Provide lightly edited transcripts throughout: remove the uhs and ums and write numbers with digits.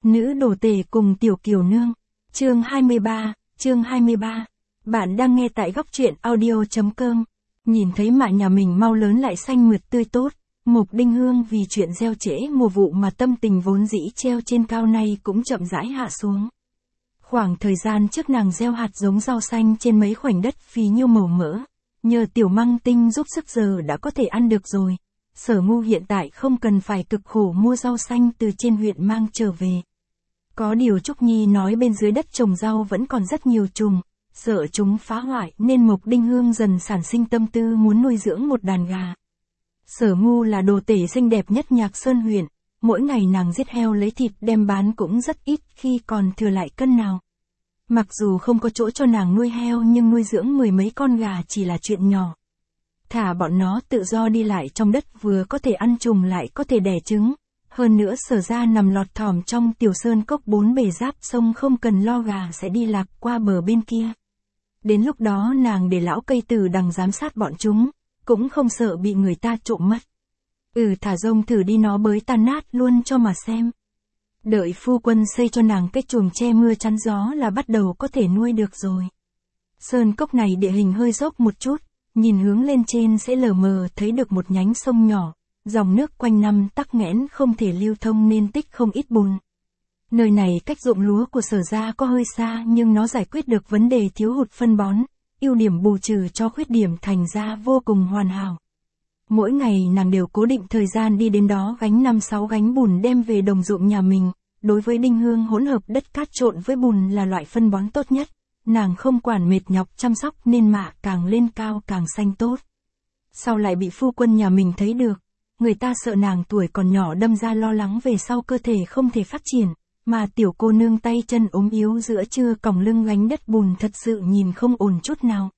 Nữ đồ tể cùng tiểu kiều nương. Chương 23. Bạn đang nghe tại góc truyện audio.com. Nhìn thấy mạ nhà mình mau lớn lại xanh mượt tươi tốt, Mộc Đinh Hương vì chuyện gieo trễ mùa vụ mà tâm tình vốn dĩ treo trên cao nay cũng chậm rãi hạ xuống. Khoảng thời gian trước nàng gieo hạt giống rau xanh trên mấy khoảnh đất phì nhiêu màu mỡ, nhờ tiểu măng tinh giúp sức giờ đã có thể ăn được rồi. Sở Ngu hiện tại không cần phải cực khổ mua rau xanh từ trên huyện mang trở về. Có điều Trúc Nhi nói bên dưới đất trồng rau vẫn còn rất nhiều trùng, sợ chúng phá hoại nên Mộc Đinh Hương dần sản sinh tâm tư muốn nuôi dưỡng một đàn gà. Sở Ngu là đồ tể xinh đẹp nhất Nhạc Sơn huyện, mỗi ngày nàng giết heo lấy thịt đem bán cũng rất ít khi còn thừa lại cân nào. Mặc dù không có chỗ cho nàng nuôi heo nhưng nuôi dưỡng 10 mấy con gà chỉ là chuyện nhỏ. Thả bọn nó tự do đi lại trong đất vừa có thể ăn trùng lại có thể đẻ trứng. Hơn nữa Sở ra nằm lọt thỏm trong tiểu sơn cốc 4 bề giáp sông, không cần lo gà sẽ đi lạc qua bờ bên kia. Đến lúc đó nàng để lão cây từ đằng giám sát bọn chúng, cũng không sợ bị người ta trộm mất. Thả rông thử đi nó bới tan nát luôn cho mà xem. Đợi phu quân xây cho nàng cái chuồng che mưa chắn gió là bắt đầu có thể nuôi được rồi. Sơn cốc này địa hình hơi dốc một chút, nhìn hướng lên trên sẽ lờ mờ thấy được một nhánh sông nhỏ, dòng nước quanh năm tắc nghẽn không thể lưu thông nên tích không ít bùn. Nơi này cách ruộng lúa của Sở ra có hơi xa nhưng nó giải quyết được vấn đề thiếu hụt phân bón, ưu điểm bù trừ cho khuyết điểm thành ra vô cùng hoàn hảo. Mỗi ngày nàng đều cố định thời gian đi đến đó gánh 5-6 gánh bùn đem về đồng ruộng nhà mình. Đối với Đinh Hương hỗn hợp đất cát trộn với bùn là loại phân bón tốt nhất, nàng không quản mệt nhọc chăm sóc nên mạ càng lên cao càng xanh tốt. Sau lại bị phu quân nhà mình thấy được, người ta sợ nàng tuổi còn nhỏ đâm ra lo lắng về sau cơ thể không thể phát triển, mà tiểu cô nương tay chân ốm yếu giữa trưa còng lưng gánh đất bùn thật sự nhìn không ổn chút nào.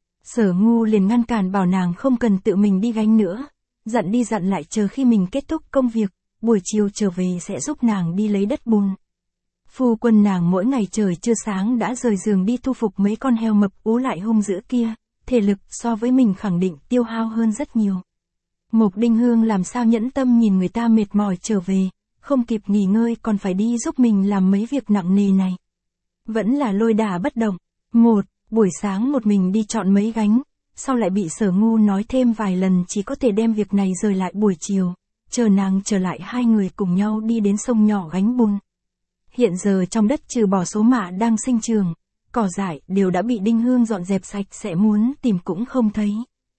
Sở Ngu liền ngăn cản bảo nàng không cần tự mình đi gánh nữa, dặn đi dặn lại chờ khi mình kết thúc công việc, buổi chiều trở về sẽ giúp nàng đi lấy đất bùn. Phu quân nàng mỗi ngày trời chưa sáng đã rời giường đi thu phục mấy con heo mập ú lại hung dữ kia, thể lực so với mình khẳng định tiêu hao hơn rất nhiều. Mộc Đinh Hương làm sao nhẫn tâm nhìn người ta mệt mỏi trở về, không kịp nghỉ ngơi còn phải đi giúp mình làm mấy việc nặng nề này. Vẫn là lôi đả bất động. Buổi sáng một mình đi chọn mấy gánh, sau lại bị Sở Ngu nói thêm vài lần chỉ có thể đem việc này rời lại buổi chiều, chờ nàng trở lại hai người cùng nhau đi đến sông nhỏ gánh bùn. Hiện giờ trong đất trừ bỏ số mạ đang sinh trường, cỏ dại đều đã bị Đinh Hương dọn dẹp sạch sẽ, muốn tìm cũng không thấy.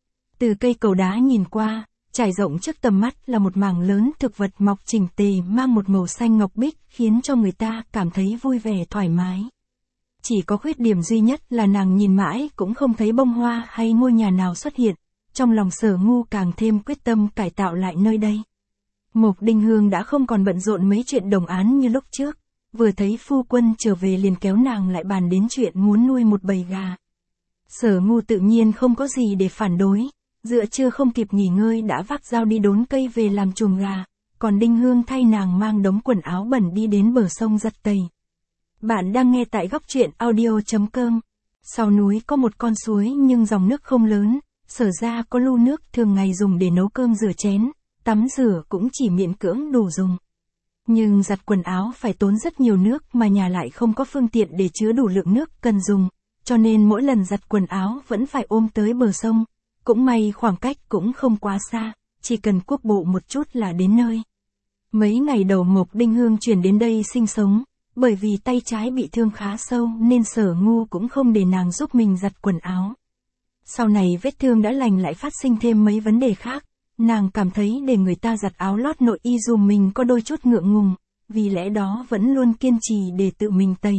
Từ cây cầu đá nhìn qua, trải rộng trước tầm mắt là một mảng lớn thực vật mọc chỉnh tề mang một màu xanh ngọc bích khiến cho người ta cảm thấy vui vẻ thoải mái. Chỉ có khuyết điểm duy nhất là nàng nhìn mãi cũng không thấy bông hoa hay ngôi nhà nào xuất hiện, trong lòng Sở Ngu càng thêm quyết tâm cải tạo lại nơi đây. Mộc Đinh Hương đã không còn bận rộn mấy chuyện đồng án như lúc trước, vừa thấy phu quân trở về liền kéo nàng lại bàn đến chuyện muốn nuôi một bầy gà. Sở Ngu tự nhiên không có gì để phản đối, giữa trưa không kịp nghỉ ngơi đã vác dao đi đốn cây về làm chuồng gà, còn Đinh Hương thay nàng mang đống quần áo bẩn đi đến bờ sông giặt tẩy. Bạn đang nghe tại góc truyện audio.com. Sau núi có một con suối nhưng dòng nước không lớn, Sở ra có lu nước thường ngày dùng để nấu cơm rửa chén, tắm rửa cũng chỉ miễn cưỡng đủ dùng. Nhưng giặt quần áo phải tốn rất nhiều nước mà nhà lại không có phương tiện để chứa đủ lượng nước cần dùng, cho nên mỗi lần giặt quần áo vẫn phải ôm tới bờ sông. Cũng may khoảng cách cũng không quá xa, chỉ cần cuốc bộ một chút là đến nơi. Mấy ngày đầu Mộc Đinh Hương chuyển đến đây sinh sống, bởi vì tay trái bị thương khá sâu nên Sở Ngu cũng không để nàng giúp mình giặt quần áo. Sau này vết thương đã lành lại phát sinh thêm mấy vấn đề khác, nàng cảm thấy để người ta giặt áo lót nội y dùm mình có đôi chút ngượng ngùng, vì lẽ đó vẫn luôn kiên trì để tự mình tẩy.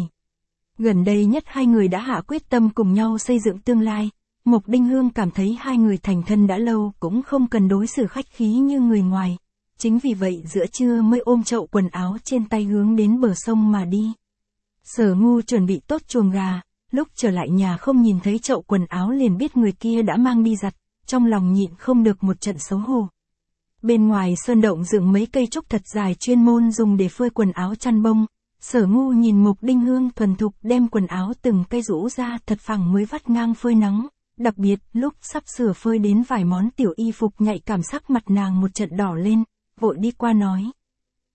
Gần đây nhất hai người đã hạ quyết tâm cùng nhau xây dựng tương lai. Mộc Đinh Hương cảm thấy hai người thành thân đã lâu cũng không cần đối xử khách khí như người ngoài. Chính vì vậy giữa trưa mới ôm chậu quần áo trên tay hướng đến bờ sông mà đi. Sở Ngu chuẩn bị tốt chuồng gà, lúc trở lại nhà không nhìn thấy chậu quần áo liền biết người kia đã mang đi giặt, trong lòng nhịn không được một trận xấu hổ. Bên ngoài sơn động dựng mấy cây trúc thật dài chuyên môn dùng để phơi quần áo chăn bông. Sở Ngu nhìn Mộc Đinh Hương thuần thục đem quần áo từng cây rũ ra thật phẳng mới vắt ngang phơi nắng. Đặc biệt, lúc sắp sửa phơi đến vài món tiểu y phục nhạy cảm sắc mặt nàng một trận đỏ lên, vội đi qua nói.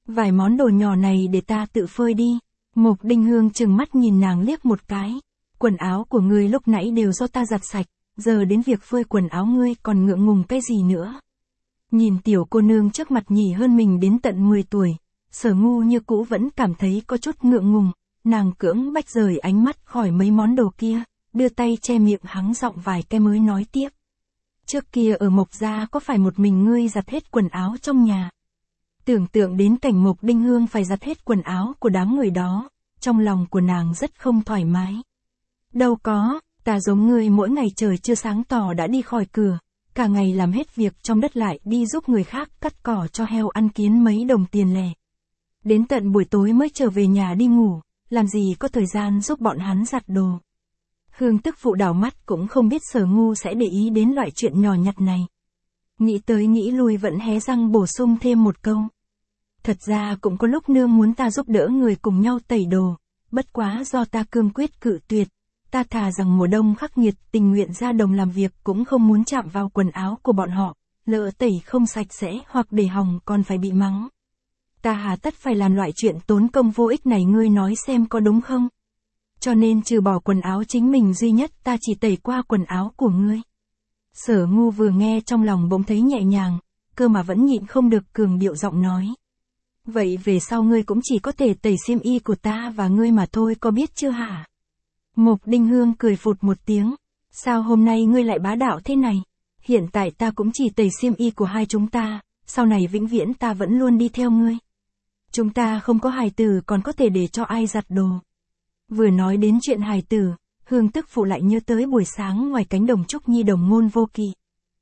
Vài món đồ nhỏ này để ta tự phơi đi. Mục Đinh Hương trừng mắt nhìn nàng liếc một cái. Quần áo của ngươi lúc nãy đều do ta giặt sạch, giờ đến việc phơi quần áo ngươi còn ngượng ngùng cái gì nữa. Nhìn tiểu cô nương trước mặt nhỉ hơn mình đến tận 10 tuổi, Sở Ngu như cũ vẫn cảm thấy có chút ngượng ngùng, nàng cưỡng bách rời ánh mắt khỏi mấy món đồ kia, đưa tay che miệng hắng giọng vài cái mới nói tiếp. Trước kia ở Mộc gia có phải một mình ngươi giặt hết quần áo trong nhà? Tưởng tượng đến cảnh Mục Đinh Hương phải giặt hết quần áo của đám người đó, trong lòng của nàng rất không thoải mái. Đâu có, ta giống ngươi mỗi ngày trời chưa sáng tỏ đã đi khỏi cửa, cả ngày làm hết việc trong đất lại đi giúp người khác cắt cỏ cho heo ăn kiến mấy đồng tiền lẻ. Đến tận buổi tối mới trở về nhà đi ngủ, làm gì có thời gian giúp bọn hắn giặt đồ. Hương tức phụ đảo mắt cũng không biết Sở Ngu sẽ để ý đến loại chuyện nhỏ nhặt này. Nghĩ tới nghĩ lui vẫn hé răng bổ sung thêm một câu. Thật ra cũng có lúc nương muốn ta giúp đỡ người cùng nhau tẩy đồ, bất quá do ta cương quyết cự tuyệt. Ta thà rằng mùa đông khắc nghiệt tình nguyện ra đồng làm việc cũng không muốn chạm vào quần áo của bọn họ, lỡ tẩy không sạch sẽ hoặc để hỏng còn phải bị mắng. Ta hà tất phải làm loại chuyện tốn công vô ích này, ngươi nói xem có đúng không? Cho nên trừ bỏ quần áo chính mình duy nhất ta chỉ tẩy qua quần áo của ngươi. Sở Ngu vừa nghe trong lòng bỗng thấy nhẹ nhàng, cơ mà vẫn nhịn không được cường điệu giọng nói. Vậy về sau ngươi cũng chỉ có thể tẩy xiêm y của ta và ngươi mà thôi, có biết chưa hả? Mục Đinh Hương cười phụt một tiếng. Sao hôm nay ngươi lại bá đạo thế này? Hiện tại ta cũng chỉ tẩy xiêm y của hai chúng ta, sau này vĩnh viễn ta vẫn luôn đi theo ngươi. Chúng ta không có hài tử còn có thể để cho ai giặt đồ. Vừa nói đến chuyện hài tử, Hương tức phụ lại nhớ tới buổi sáng ngoài cánh đồng Trúc Nhi đồng ngôn vô kỵ.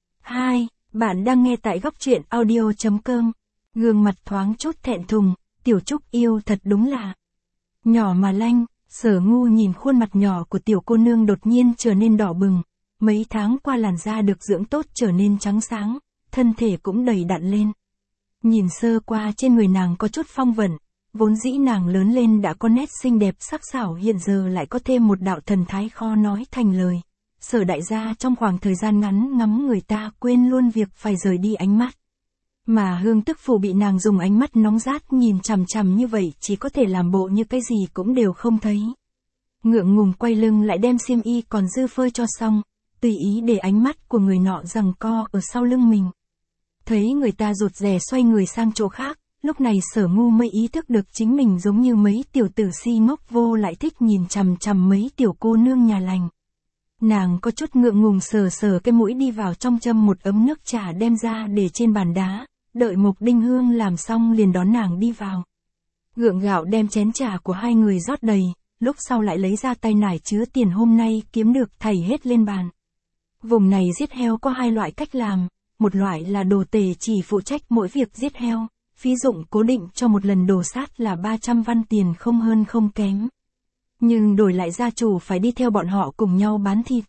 Bạn đang nghe tại góc truyện audio.com. Gương mặt thoáng chút thẹn thùng, Tiểu Trúc yêu thật đúng là nhỏ mà lanh. Sở Ngu nhìn khuôn mặt nhỏ của tiểu cô nương đột nhiên trở nên đỏ bừng, mấy tháng qua làn da được dưỡng tốt trở nên trắng sáng, thân thể cũng đầy đặn lên. Nhìn sơ qua trên người nàng có chút phong vận, vốn dĩ nàng lớn lên đã có nét xinh đẹp sắc sảo, hiện giờ lại có thêm một đạo thần thái khó nói thành lời. Sở đại gia trong khoảng thời gian ngắn ngắm người ta quên luôn việc phải rời đi ánh mắt. Mà Hương tức phụ bị nàng dùng ánh mắt nóng rát nhìn chằm chằm như vậy chỉ có thể làm bộ như cái gì cũng đều không thấy. Ngượng ngùng quay lưng lại đem xiêm y còn dư phơi cho xong, tùy ý để ánh mắt của người nọ giằng co ở sau lưng mình. Thấy người ta rụt rè xoay người sang chỗ khác, lúc này Sở Ngu mới ý thức được chính mình giống như mấy tiểu tử si ngốc vô lại thích nhìn chằm chằm mấy tiểu cô nương nhà lành. Nàng có chút ngượng ngùng sờ sờ cái mũi đi vào trong châm một ấm nước trà đem ra để trên bàn đá, đợi Mục Đinh Hương làm xong liền đón nàng đi vào. Gượng gạo đem chén trà của hai người rót đầy, lúc sau lại lấy ra tay nải chứa tiền hôm nay kiếm được thảy hết lên bàn. Vùng này giết heo có hai loại cách làm, một loại là đồ tể chỉ phụ trách mỗi việc giết heo, phí dụng cố định cho một lần đồ sát là 300 văn tiền không hơn không kém. Nhưng đổi lại gia chủ phải đi theo bọn họ cùng nhau bán thịt.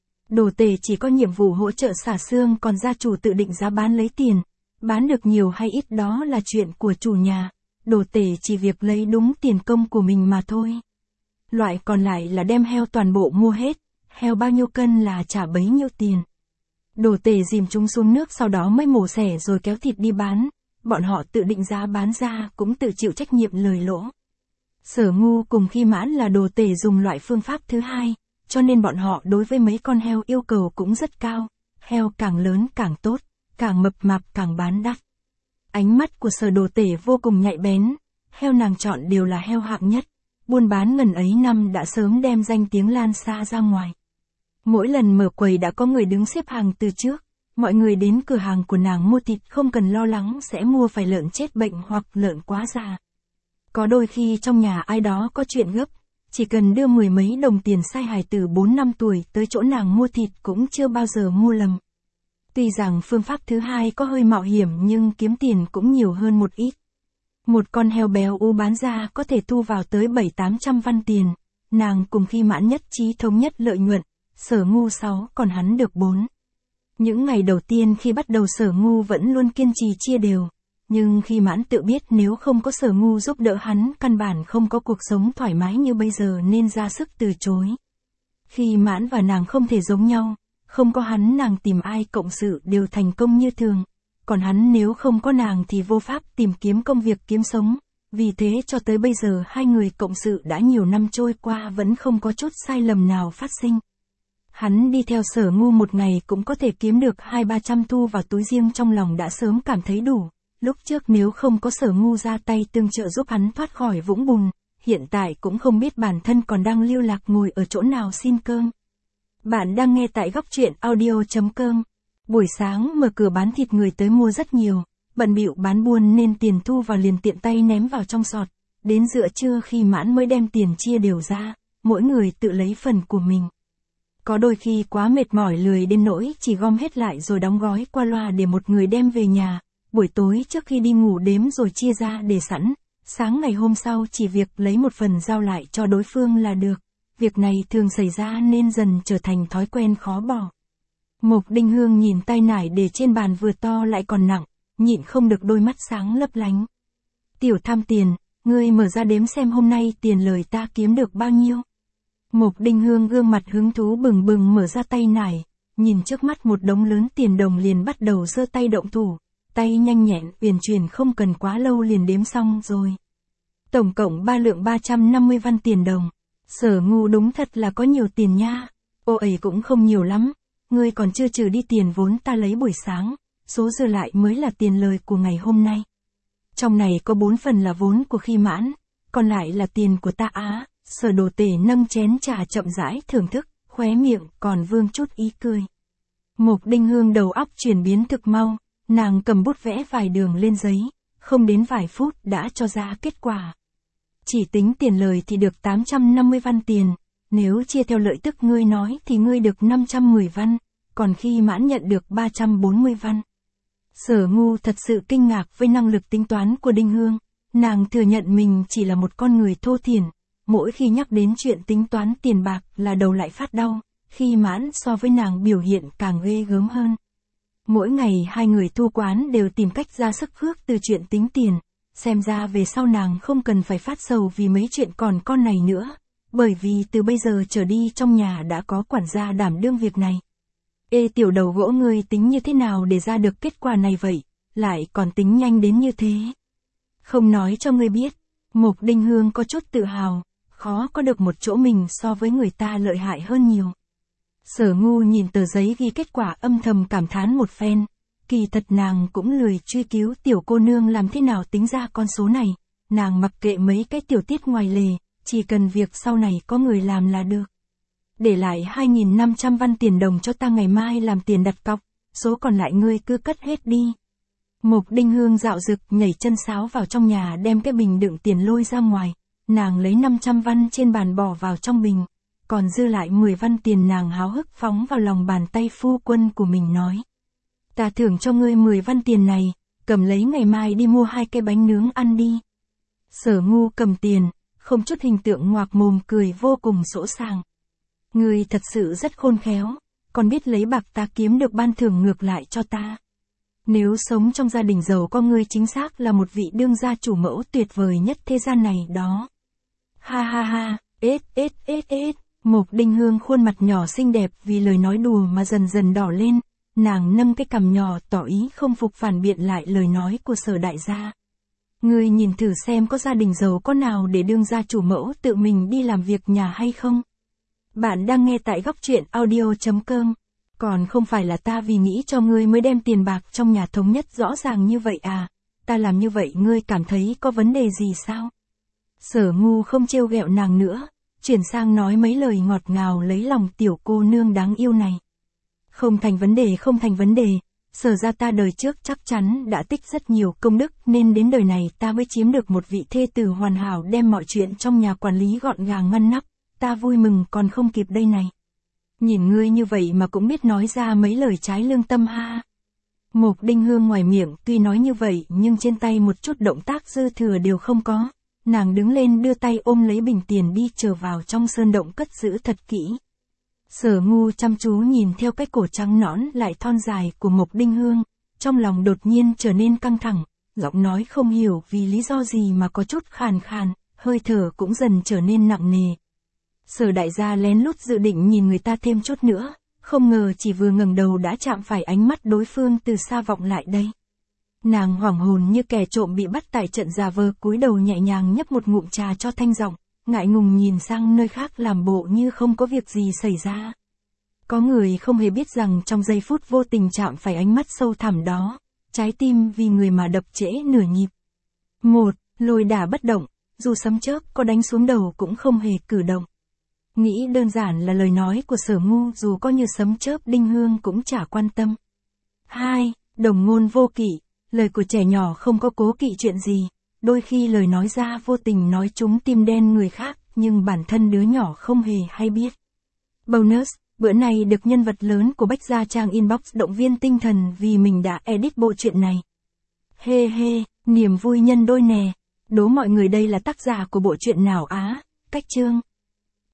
Đồ tể chỉ có nhiệm vụ hỗ trợ xả xương, còn gia chủ tự định giá bán lấy tiền. Bán được nhiều hay ít đó là chuyện của chủ nhà, đồ tể chỉ việc lấy đúng tiền công của mình mà thôi. Loại còn lại là đem heo toàn bộ mua hết, heo bao nhiêu cân là trả bấy nhiêu tiền. Đồ tể dìm chúng xuống nước sau đó mới mổ xẻ rồi kéo thịt đi bán, bọn họ tự định giá bán ra cũng tự chịu trách nhiệm lời lỗ. Sở Ngu cùng Khi Mãn là đồ tể dùng loại phương pháp thứ hai, cho nên bọn họ đối với mấy con heo yêu cầu cũng rất cao, heo càng lớn càng tốt, càng mập mạp càng bán đắt. Ánh mắt của Sở đồ tể vô cùng nhạy bén, heo nàng chọn đều là heo hạng nhất, buôn bán ngần ấy năm đã sớm đem danh tiếng lan xa ra ngoài. Mỗi lần mở quầy đã có người đứng xếp hàng từ trước, mọi người đến cửa hàng của nàng mua thịt không cần lo lắng sẽ mua phải lợn chết bệnh hoặc lợn quá già. Có đôi khi trong nhà ai đó có chuyện gấp, chỉ cần đưa 10 mấy đồng tiền sai hài từ 4 năm tuổi tới chỗ nàng mua thịt cũng chưa bao giờ mua lầm. Tuy rằng phương pháp thứ hai có hơi mạo hiểm nhưng kiếm tiền cũng nhiều hơn một ít. Một con heo béo u bán ra có thể thu vào tới 700-800 văn tiền, nàng cùng Khi Mãn nhất trí thống nhất lợi nhuận, Sở Ngu 6 còn hắn được 4. Những ngày đầu tiên khi bắt đầu Sở Ngu vẫn luôn kiên trì chia đều, nhưng Khi Mãn tự biết nếu không có Sở Ngu giúp đỡ hắn căn bản không có cuộc sống thoải mái như bây giờ nên ra sức từ chối. Khi Mãn và nàng không thể giống nhau, không có hắn nàng tìm ai cộng sự đều thành công như thường, còn hắn nếu không có nàng thì vô pháp tìm kiếm công việc kiếm sống, vì thế cho tới bây giờ hai người cộng sự đã nhiều năm trôi qua vẫn không có chút sai lầm nào phát sinh. Hắn đi theo Sở Ngu một ngày cũng có thể kiếm được 200-300 thu vào túi riêng, trong lòng đã sớm cảm thấy đủ. Lúc trước nếu không có Sở Ngu ra tay tương trợ giúp hắn thoát khỏi vũng bùn, hiện tại cũng không biết bản thân còn đang lưu lạc ngồi ở chỗ nào xin cơm. Bạn đang nghe tại góc truyện audio.com. Buổi sáng mở cửa bán thịt người tới mua rất nhiều, bận bịu bán buôn nên tiền thu vào liền tiện tay ném vào trong sọt, đến giữa trưa khi mãn mới đem tiền chia đều ra, mỗi người tự lấy phần của mình. Có đôi khi quá mệt mỏi lười đến nỗi chỉ gom hết lại rồi đóng gói qua loa để một người đem về nhà, buổi tối trước khi đi ngủ đếm rồi chia ra để sẵn, sáng ngày hôm sau chỉ việc lấy một phần giao lại cho đối phương là được. Việc này thường xảy ra nên dần trở thành thói quen khó bỏ. Mộc Đinh Hương nhìn tay nải để trên bàn vừa to lại còn nặng, nhịn không được đôi mắt sáng lấp lánh. Tiểu tham tiền, ngươi mở ra đếm xem hôm nay tiền lời ta kiếm được bao nhiêu. Mộc Đinh Hương gương mặt hứng thú bừng bừng mở ra tay nải, nhìn trước mắt một đống lớn tiền đồng liền bắt đầu giơ tay động thủ, tay nhanh nhẹn uyển chuyển không cần quá lâu liền đếm xong rồi. Tổng cộng 3 lượng 350 văn tiền đồng. Sở Ngu đúng thật là có nhiều tiền nha. Ô ấy cũng không nhiều lắm, ngươi còn chưa trừ đi tiền vốn ta lấy buổi sáng, số dư lại mới là tiền lời của ngày hôm nay. Trong này có 4 phần là vốn của Khi Mãn, còn lại là tiền của ta á. Sở Đồ Tể nâng chén trà chậm rãi thưởng thức, khóe miệng còn vương chút ý cười. Mộc Đinh Hương đầu óc chuyển biến thực mau, nàng cầm bút vẽ vài đường lên giấy, không đến vài phút đã cho ra kết quả. Chỉ tính tiền lời thì được 850 văn tiền, nếu chia theo lợi tức ngươi nói thì ngươi được 510 văn, còn Khi Mãn nhận được 340 văn. Sở Ngu thật sự kinh ngạc với năng lực tính toán của Đinh Hương, nàng thừa nhận mình chỉ là một con người thô thiển, mỗi khi nhắc đến chuyện tính toán tiền bạc là đầu lại phát đau, Khi Mãn so với nàng biểu hiện càng ghê gớm hơn. Mỗi ngày hai người thu quán đều tìm cách ra sức khước từ chuyện tính tiền. Xem ra về sau nàng không cần phải phát sầu vì mấy chuyện còn con này nữa, bởi vì từ bây giờ trở đi trong nhà đã có quản gia đảm đương việc này. Ê tiểu đầu gỗ, ngươi tính như thế nào để ra được kết quả này vậy, lại còn tính nhanh đến như thế? Không nói cho ngươi biết. Mộc Đinh Hương có chút tự hào, khó có được một chỗ mình so với người ta lợi hại hơn nhiều. Sở Ngu nhìn tờ giấy ghi kết quả âm thầm cảm thán một phen. Kỳ thật nàng cũng lười truy cứu tiểu cô nương làm thế nào tính ra con số này, nàng mặc kệ mấy cái tiểu tiết ngoài lề, chỉ cần việc sau này có người làm là được. Để lại 2.500 văn tiền đồng cho ta ngày mai làm tiền đặt cọc, số còn lại ngươi cứ cất hết đi. Mộc Đinh Hương dạo dực nhảy chân sáo vào trong nhà đem cái bình đựng tiền lôi ra ngoài, nàng lấy 500 văn trên bàn bỏ vào trong bình, còn dư lại 10 văn tiền nàng háo hức phóng vào lòng bàn tay phu quân của mình nói. Ta thưởng cho ngươi 10 văn tiền này, cầm lấy ngày mai đi mua 2 cái bánh nướng ăn đi. Sở Ngu cầm tiền, không chút hình tượng ngoạc mồm cười vô cùng sỗ sàng. Ngươi thật sự rất khôn khéo, còn biết lấy bạc ta kiếm được ban thưởng ngược lại cho ta. Nếu sống trong gia đình giàu có ngươi chính xác là một vị đương gia chủ mẫu tuyệt vời nhất thế gian này đó. Ha ha ha, ết. Mộc Đinh Hương khuôn mặt nhỏ xinh đẹp vì lời nói đùa mà dần dần đỏ lên. Nàng nâng cái cằm nhỏ tỏ ý không phục phản biện lại lời nói của Sở đại gia. Ngươi nhìn thử xem có gia đình giàu có nào để đương gia chủ mẫu tự mình đi làm việc nhà hay không? Bạn đang nghe tại góc truyện audio.com. Còn không phải là ta vì nghĩ cho ngươi mới đem tiền bạc trong nhà thống nhất rõ ràng như vậy à? Ta làm như vậy ngươi cảm thấy có vấn đề gì sao? Sở Ngu không trêu ghẹo nàng nữa, chuyển sang nói mấy lời ngọt ngào lấy lòng tiểu cô nương đáng yêu này. Không thành vấn đề, Sở ra ta đời trước chắc chắn đã tích rất nhiều công đức nên đến đời này ta mới chiếm được một vị thê tử hoàn hảo đem mọi chuyện trong nhà quản lý gọn gàng ngăn nắp, ta vui mừng còn không kịp đây này. Nhìn ngươi như vậy mà cũng biết nói ra mấy lời trái lương tâm ha. Mộc Đinh Hương ngoài miệng tuy nói như vậy nhưng trên tay một chút động tác dư thừa đều không có, nàng đứng lên đưa tay ôm lấy bình tiền đi trở vào trong sơn động cất giữ thật kỹ. Sở Ngu chăm chú nhìn theo cái cổ trắng nõn lại thon dài của Mộc Đinh Hương, trong lòng đột nhiên trở nên căng thẳng, giọng nói không hiểu vì lý do gì mà có chút khàn khàn, hơi thở cũng dần trở nên nặng nề. Sở đại gia lén lút dự định nhìn người ta thêm chút nữa, không ngờ chỉ vừa ngẩng đầu đã chạm phải ánh mắt đối phương từ xa vọng lại đây. Nàng hoảng hồn như kẻ trộm bị bắt tại trận, giả vờ cúi đầu nhẹ nhàng nhấp một ngụm trà cho thanh giọng, ngại ngùng nhìn sang nơi khác làm bộ như không có việc gì xảy ra. Có người không hề biết rằng trong giây phút vô tình chạm phải ánh mắt sâu thẳm đó, trái tim vì người mà đập trễ nửa nhịp. Lôi đả bất động, dù sấm chớp có đánh xuống đầu cũng không hề cử động. Nghĩ đơn giản là lời nói của Sở Ngu, dù có như sấm chớp Đinh Hương cũng chả quan tâm. 2. Đồng ngôn vô kỵ, lời của trẻ nhỏ không có cố kỵ chuyện gì, đôi khi lời nói ra vô tình nói trúng tim đen người khác, nhưng bản thân đứa nhỏ không hề hay biết. Bonus, bữa nay được nhân vật lớn của Bách Gia Trang inbox động viên tinh thần vì mình đã edit bộ truyện này. Niềm vui nhân đôi nè. Đố mọi người đây là tác giả của bộ truyện nào á? Cách chương